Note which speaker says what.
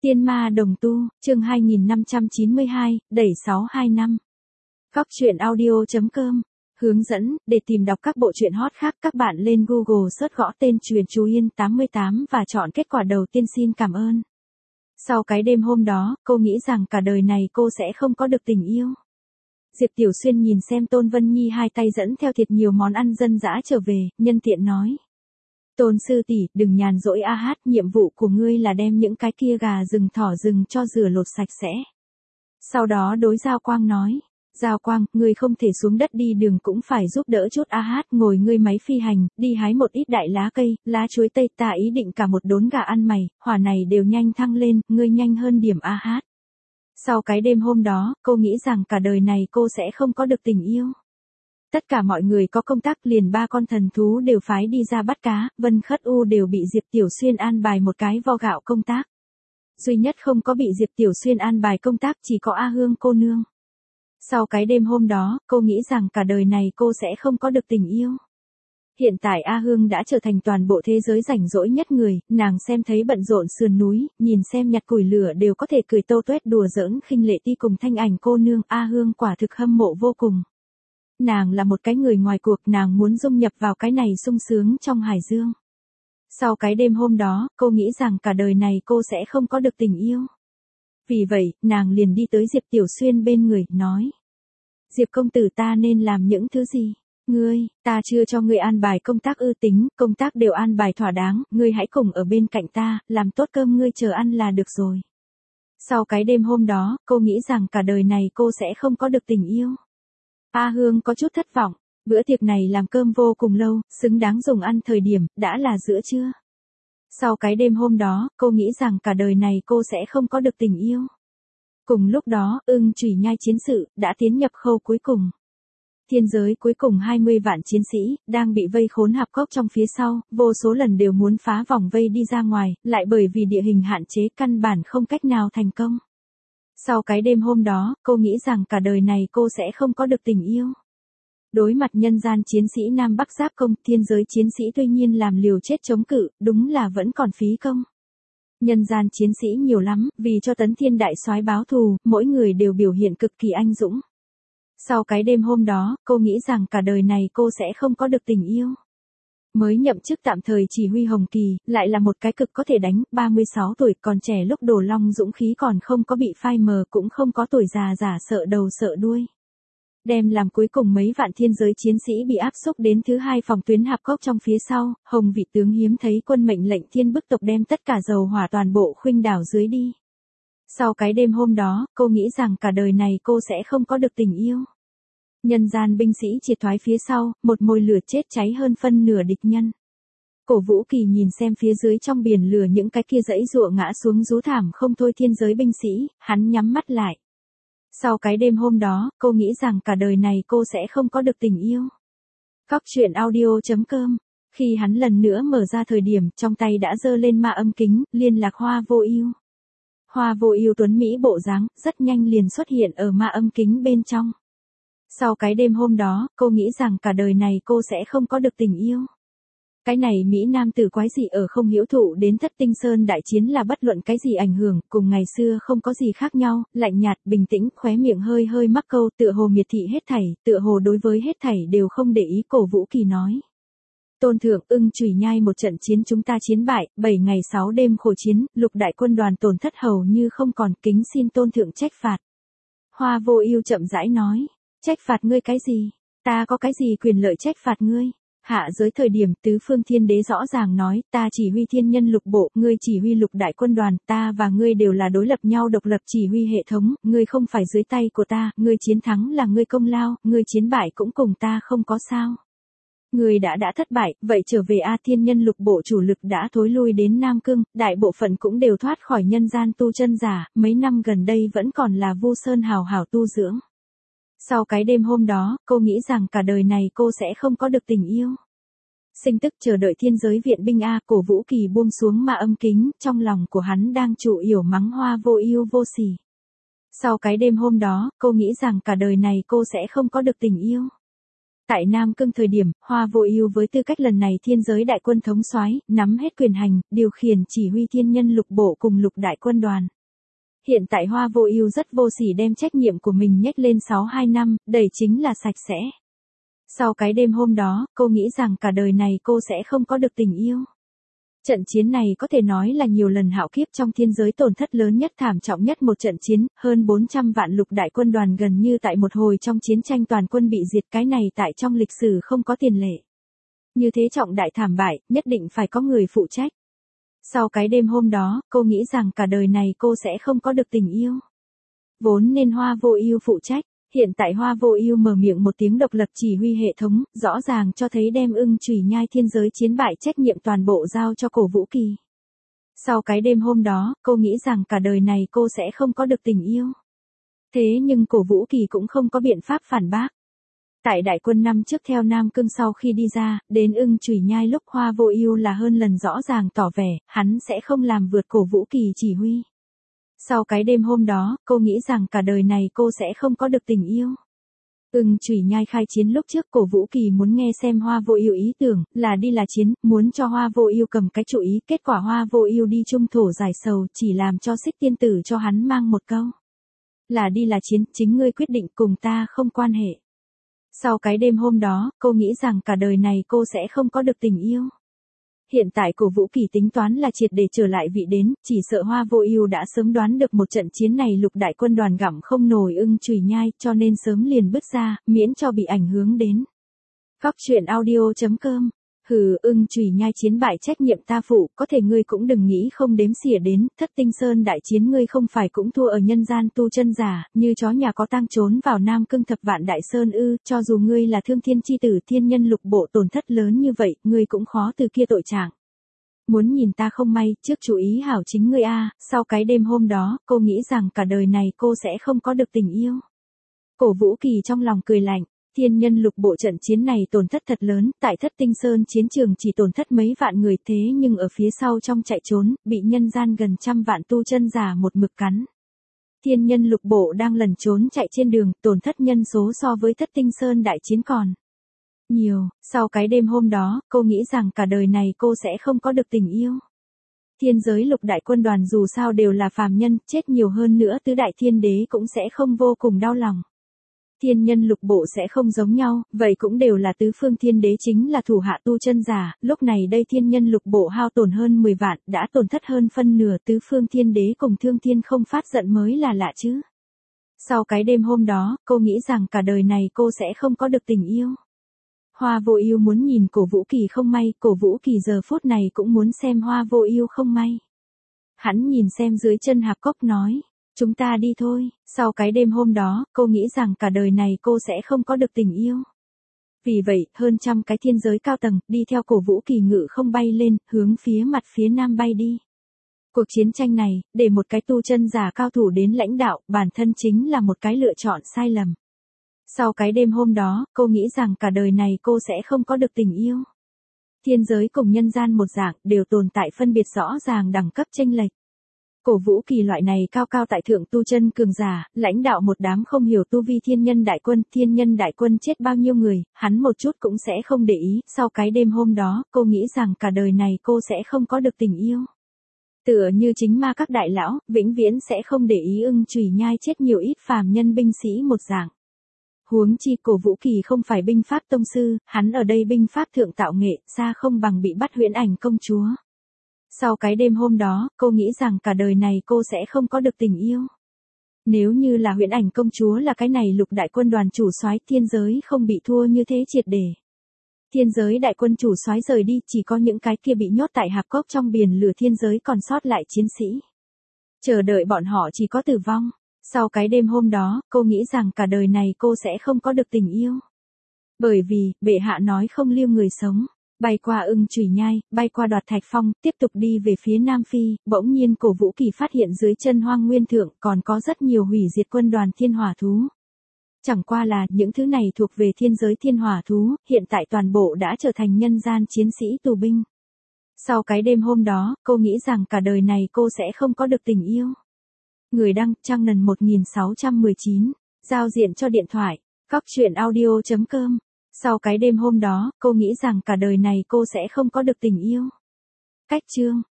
Speaker 1: Tiên ma đồng tu, chương 2592, đẩy 625. Góc truyện audio.com. Hướng dẫn, để tìm đọc các bộ truyện hot khác các bạn lên Google search gõ tên Truyện Chú Yên 88 và chọn kết quả đầu tiên xin cảm ơn. Sau cái đêm hôm đó, cô nghĩ rằng cả đời này cô sẽ không có được tình yêu. Diệp Tiểu Xuyên nhìn xem Tôn Vân Nhi hai tay dẫn theo thiệt nhiều món ăn dân dã trở về, nhân tiện nói. Tôn sư tỷ, đừng nhàn rỗi a hát, nhiệm vụ của ngươi là đem những cái kia gà rừng thỏ rừng cho rửa lột sạch sẽ. Sau đó đối Giao Quang nói, Giao Quang, ngươi không thể xuống đất đi đường cũng phải giúp đỡ chút a hát, ngồi ngươi máy phi hành, đi hái một ít đại lá cây, lá chuối tây, ta ý định cả một đốn gà ăn mày, hỏa này đều nhanh thăng lên, ngươi nhanh hơn điểm a hát. Sau cái đêm hôm đó, cô nghĩ rằng cả đời này cô sẽ không có được tình yêu. Tất cả mọi người có công tác, liền ba con thần thú đều phái đi ra bắt cá, Vân Khất U đều bị Diệp Tiểu Xuyên an bài một cái vo gạo công tác. Duy nhất không có bị Diệp Tiểu Xuyên an bài công tác chỉ có A Hương cô nương. Sau cái đêm hôm đó, cô nghĩ rằng cả đời này cô sẽ không có được tình yêu. Hiện tại A Hương đã trở thành toàn bộ thế giới rảnh rỗi nhất người, nàng xem thấy bận rộn sườn núi, nhìn xem nhặt củi lửa đều có thể cười tô toét đùa giỡn khinh lệ ti cùng Thanh Ảnh cô nương, A Hương quả thực hâm mộ vô cùng. Nàng là một cái người ngoài cuộc, nàng muốn dung nhập vào cái này sung sướng trong hải dương. Sau cái đêm hôm đó, cô nghĩ rằng cả đời này cô sẽ không có được tình yêu. Vì vậy, nàng liền đi tới Diệp Tiểu Xuyên bên người, nói. Diệp công tử, ta nên làm những thứ gì? Ngươi, ta chưa cho ngươi an bài công tác ư? Tính, công tác đều an bài thỏa đáng, ngươi hãy cùng ở bên cạnh ta, làm tốt cơm ngươi chờ ăn là được rồi. Sau cái đêm hôm đó, cô nghĩ rằng cả đời này cô sẽ không có được tình yêu. A Hương có chút thất vọng, bữa tiệc này làm cơm vô cùng lâu, xứng đáng dùng ăn thời điểm, đã là giữa trưa. Sau cái đêm hôm đó, cô nghĩ rằng cả đời này cô sẽ không có được tình yêu. Cùng lúc đó, Ưng Chủy Nhai chiến sự, đã tiến nhập khâu cuối cùng. Thiên giới cuối cùng 20 vạn chiến sĩ, đang bị vây khốn hạp cốc trong phía sau, vô số lần đều muốn phá vòng vây đi ra ngoài, lại bởi vì địa hình hạn chế căn bản không cách nào thành công. Sau cái đêm hôm đó, cô nghĩ rằng cả đời này cô sẽ không có được tình yêu. Đối mặt nhân gian chiến sĩ Nam Bắc giáp công, thiên giới chiến sĩ tuy nhiên làm liều chết chống cự, đúng là vẫn còn phí công. Nhân gian chiến sĩ nhiều lắm, vì cho Tấn Thiên Đại Soái báo thù, mỗi người đều biểu hiện cực kỳ anh dũng. Sau cái đêm hôm đó, cô nghĩ rằng cả đời này cô sẽ không có được tình yêu. Mới nhậm chức tạm thời chỉ huy Hồng Kỳ, lại là một cái cực có thể đánh, 36 tuổi còn trẻ lúc đổ long dũng khí còn không có bị phai mờ, cũng không có tuổi già giả sợ đầu sợ đuôi. Đem làm cuối cùng mấy vạn thiên giới chiến sĩ bị áp xúc đến thứ hai phòng tuyến hạp cốc trong phía sau, Hồng vị tướng hiếm thấy quân mệnh lệnh thiên bức tộc đem tất cả dầu hỏa toàn bộ khuynh đảo dưới đi. Sau cái đêm hôm đó, cô nghĩ rằng cả đời này cô sẽ không có được tình yêu. Nhân gian binh sĩ triệt thoái phía sau, một mồi lửa chết cháy hơn phân nửa địch nhân. Cổ Vũ Kỳ nhìn xem phía dưới trong biển lửa những cái kia dãy giụa ngã xuống rú thảm không thôi thiên giới binh sĩ, hắn nhắm mắt lại. Sau cái đêm hôm đó, cô nghĩ rằng cả đời này cô sẽ không có được tình yêu. Góc truyện audio.com. Khi hắn lần nữa mở ra thời điểm, trong tay đã giơ lên ma âm kính, liên lạc Hoa Vô Ưu. Hoa Vô Ưu tuấn mỹ bộ dáng, rất nhanh liền xuất hiện ở ma âm kính bên trong. Sau cái đêm hôm đó, cô nghĩ rằng cả đời này cô sẽ không có được tình yêu. Cái này Mỹ Nam tử quái dị ở không hiểu thụ đến Thất Tinh Sơn đại chiến là bất luận cái gì ảnh hưởng, cùng ngày xưa không có gì khác nhau, lạnh nhạt, bình tĩnh, khóe miệng hơi hơi mắc câu, tựa hồ miệt thị hết thảy, tựa hồ đối với hết thảy đều không để ý. Cổ Vũ Kỳ nói. Tôn thượng, Ưng Chủy Nhai một trận chiến chúng ta chiến bại, 7 ngày 6 đêm khổ chiến, lục đại quân đoàn tổn thất hầu như không còn, kính xin tôn thượng trách phạt. Hoa Vô Ưu chậm rãi nói. Trách phạt ngươi cái gì? Ta có cái gì quyền lợi trách phạt ngươi? Hạ giới thời điểm Tứ Phương Thiên Đế rõ ràng nói, ta chỉ huy thiên nhân lục bộ, ngươi chỉ huy lục đại quân đoàn, ta và ngươi đều là đối lập nhau độc lập chỉ huy hệ thống, ngươi không phải dưới tay của ta, ngươi chiến thắng là ngươi công lao, ngươi chiến bại cũng cùng ta không có sao. Ngươi đã thất bại, vậy trở về a. Thiên nhân lục bộ chủ lực đã thối lui đến Nam Cương, đại bộ phận cũng đều thoát khỏi nhân gian tu chân giả, mấy năm gần đây vẫn còn là Vu Sơn hào hào tu dưỡng. Sau cái đêm hôm đó, cô nghĩ rằng cả đời này cô sẽ không có được tình yêu. Sinh tức chờ đợi thiên giới viện binh a. Cổ Vũ Kỳ buông xuống ma âm kính, trong lòng của hắn đang trụ yểu mắng Hoa Vô Ưu vô sỉ. Sau cái đêm hôm đó, cô nghĩ rằng cả đời này cô sẽ không có được tình yêu. Tại Nam Cương thời điểm, Hoa Vô Ưu với tư cách lần này thiên giới đại quân thống soái, nắm hết quyền hành, điều khiển chỉ huy thiên nhân lục bộ cùng lục đại quân đoàn. Hiện tại Hoa Vô Ưu rất vô sỉ đem trách nhiệm của mình nhếch lên 6-2 năm, đẩy chính là sạch sẽ. Sau cái đêm hôm đó, cô nghĩ rằng cả đời này cô sẽ không có được tình yêu. Trận chiến này có thể nói là nhiều lần hạo kiếp trong thiên giới tổn thất lớn nhất thảm trọng nhất một trận chiến, hơn 400 vạn lục đại quân đoàn gần như tại một hồi trong chiến tranh toàn quân bị diệt, cái này tại trong lịch sử không có tiền lệ. Như thế trọng đại thảm bại, nhất định phải có người phụ trách. Sau cái đêm hôm đó, cô nghĩ rằng cả đời này cô sẽ không có được tình yêu. Vốn nên Hoa Vô Ưu phụ trách, hiện tại Hoa Vô Ưu mở miệng một tiếng độc lập chỉ huy hệ thống, rõ ràng cho thấy đem Ưng Chủy Nhai thiên giới chiến bại trách nhiệm toàn bộ giao cho Cổ Vũ Kỳ. Sau cái đêm hôm đó, cô nghĩ rằng cả đời này cô sẽ không có được tình yêu. Thế nhưng Cổ Vũ Kỳ cũng không có biện pháp phản bác. Tại đại quân năm trước theo Nam Cương sau khi đi ra, đến Ưng Chủy Nhai lúc Hoa Vô Ưu là hơn lần rõ ràng tỏ vẻ, hắn sẽ không làm vượt Cổ Vũ Kỳ chỉ huy. Sau cái đêm hôm đó, cô nghĩ rằng cả đời này cô sẽ không có được tình yêu. Ưng Chủy Nhai khai chiến lúc trước Cổ Vũ Kỳ muốn nghe xem Hoa Vô Ưu ý tưởng, là đi là chiến, muốn cho Hoa Vô Ưu cầm cái chủ ý, kết quả Hoa Vô Ưu đi trung thổ giải sầu, chỉ làm cho Xích Tiên Tử cho hắn mang một câu. Là đi là chiến, chính ngươi quyết định, cùng ta không quan hệ. Sau cái đêm hôm đó, cô nghĩ rằng cả đời này cô sẽ không có được tình yêu. Hiện tại Cổ Vũ Kỳ tính toán là triệt để trở lại vị đến, chỉ sợ Hoa Vô Ưu đã sớm đoán được một trận chiến này lục đại quân đoàn gặm không nổi Ưng Chủy Nhai, cho nên sớm liền bứt ra, miễn cho bị ảnh hưởng đến. Góc truyện audio.com. Hừ, Ưng Chủy Nhai chiến bại trách nhiệm ta phụ, có thể ngươi cũng đừng nghĩ không đếm xỉa đến, Thất Tinh Sơn đại chiến ngươi không phải cũng thua ở nhân gian tu chân giả, như chó nhà có tang trốn vào Nam Cương thập vạn đại sơn ư, cho dù ngươi là Thương Thiên chi tử thiên nhân lục bộ tổn thất lớn như vậy, ngươi cũng khó từ kia tội trạng. Muốn nhìn ta không may, trước chú ý hảo chính ngươi a. Sau cái đêm hôm đó, cô nghĩ rằng cả đời này cô sẽ không có được tình yêu. Cổ Vũ Kỳ trong lòng cười lạnh. Thiên nhân lục bộ trận chiến này tổn thất thật lớn, tại Thất Tinh Sơn chiến trường chỉ tổn thất mấy vạn người, thế nhưng ở phía sau trong chạy trốn, bị nhân gian gần trăm vạn tu chân giả một mực cắn. Thiên nhân lục bộ đang lẩn trốn chạy trên đường, tổn thất nhân số so với Thất Tinh Sơn đại chiến còn nhiều. Sau cái đêm hôm đó, cô nghĩ rằng cả đời này cô sẽ không có được tình yêu. Thiên giới lục đại quân đoàn dù sao đều là phàm nhân, chết nhiều hơn nữa tứ đại thiên đế cũng sẽ không vô cùng đau lòng. Thiên nhân lục bộ sẽ không giống nhau, vậy cũng đều là tứ phương thiên đế chính là thủ hạ tu chân giả, lúc này đây thiên nhân lục bộ hao tổn hơn 10 vạn, đã tổn thất hơn phân nửa, tứ phương thiên đế cùng Thương Thiên không phát giận mới là lạ chứ. Sau cái đêm hôm đó, cô nghĩ rằng cả đời này cô sẽ không có được tình yêu. Hoa Vô Ưu muốn nhìn Cổ Vũ Kỳ không may, Cổ Vũ Kỳ giờ phút này cũng muốn xem Hoa Vô Ưu không may. Hắn nhìn xem dưới chân hạp cốc nói. Chúng ta đi thôi. Sau cái đêm hôm đó, cô nghĩ rằng cả đời này cô sẽ không có được tình yêu. Vì vậy, hơn trăm cái thiên giới cao tầng, đi theo Cổ Vũ Kỳ ngự không bay lên, hướng phía mặt phía nam bay đi. Cuộc chiến tranh này, để một cái tu chân giả cao thủ đến lãnh đạo, bản thân chính là một cái lựa chọn sai lầm. Sau cái đêm hôm đó, cô nghĩ rằng cả đời này cô sẽ không có được tình yêu. Thiên giới cùng nhân gian một dạng, đều tồn tại phân biệt rõ ràng đẳng cấp chênh lệch. Cổ Vũ Kỳ loại này cao cao tại thượng tu chân cường giả, lãnh đạo một đám không hiểu tu vi thiên nhân đại quân chết bao nhiêu người, hắn một chút cũng sẽ không để ý. Sau cái đêm hôm đó, cô nghĩ rằng cả đời này cô sẽ không có được tình yêu. Tựa như chính ma các đại lão, vĩnh viễn sẽ không để ý Ưng Chủy Nhai chết nhiều ít phàm nhân binh sĩ một dạng. Huống chi Cổ Vũ Kỳ không phải binh pháp tông sư, hắn ở đây binh pháp thượng tạo nghệ, xa không bằng bị bắt Huyễn Ảnh công chúa. Sau cái đêm hôm đó, cô nghĩ rằng cả đời này cô sẽ không có được tình yêu. Nếu như là Huyễn Ảnh công chúa là cái này lục đại quân đoàn chủ soái, thiên giới không bị thua như thế triệt để. Thiên giới đại quân chủ soái rời đi, chỉ có những cái kia bị nhốt tại hạp cốc trong biển lửa thiên giới còn sót lại chiến sĩ. Chờ đợi bọn họ chỉ có tử vong. Sau cái đêm hôm đó, cô nghĩ rằng cả đời này cô sẽ không có được tình yêu. Bởi vì, bệ hạ nói không lưu người sống. Bay qua Ưng Chủy Nhai, bay qua Đoạt Thạch Phong, tiếp tục đi về phía Nam Phi, bỗng nhiên Cổ Vũ Kỳ phát hiện dưới chân Hoang Nguyên Thượng còn có rất nhiều hủy diệt quân đoàn thiên hỏa thú. Chẳng qua là, những thứ này thuộc về thiên giới thiên hỏa thú, hiện tại toàn bộ đã trở thành nhân gian chiến sĩ tù binh. Sau cái đêm hôm đó, cô nghĩ rằng cả đời này cô sẽ không có được tình yêu. Người đăng, Trang Nần 1619, giao diện cho điện thoại, góc truyện audio.com. Sau cái đêm hôm đó, cô nghĩ rằng cả đời này cô sẽ không có được tình yêu. Cách chương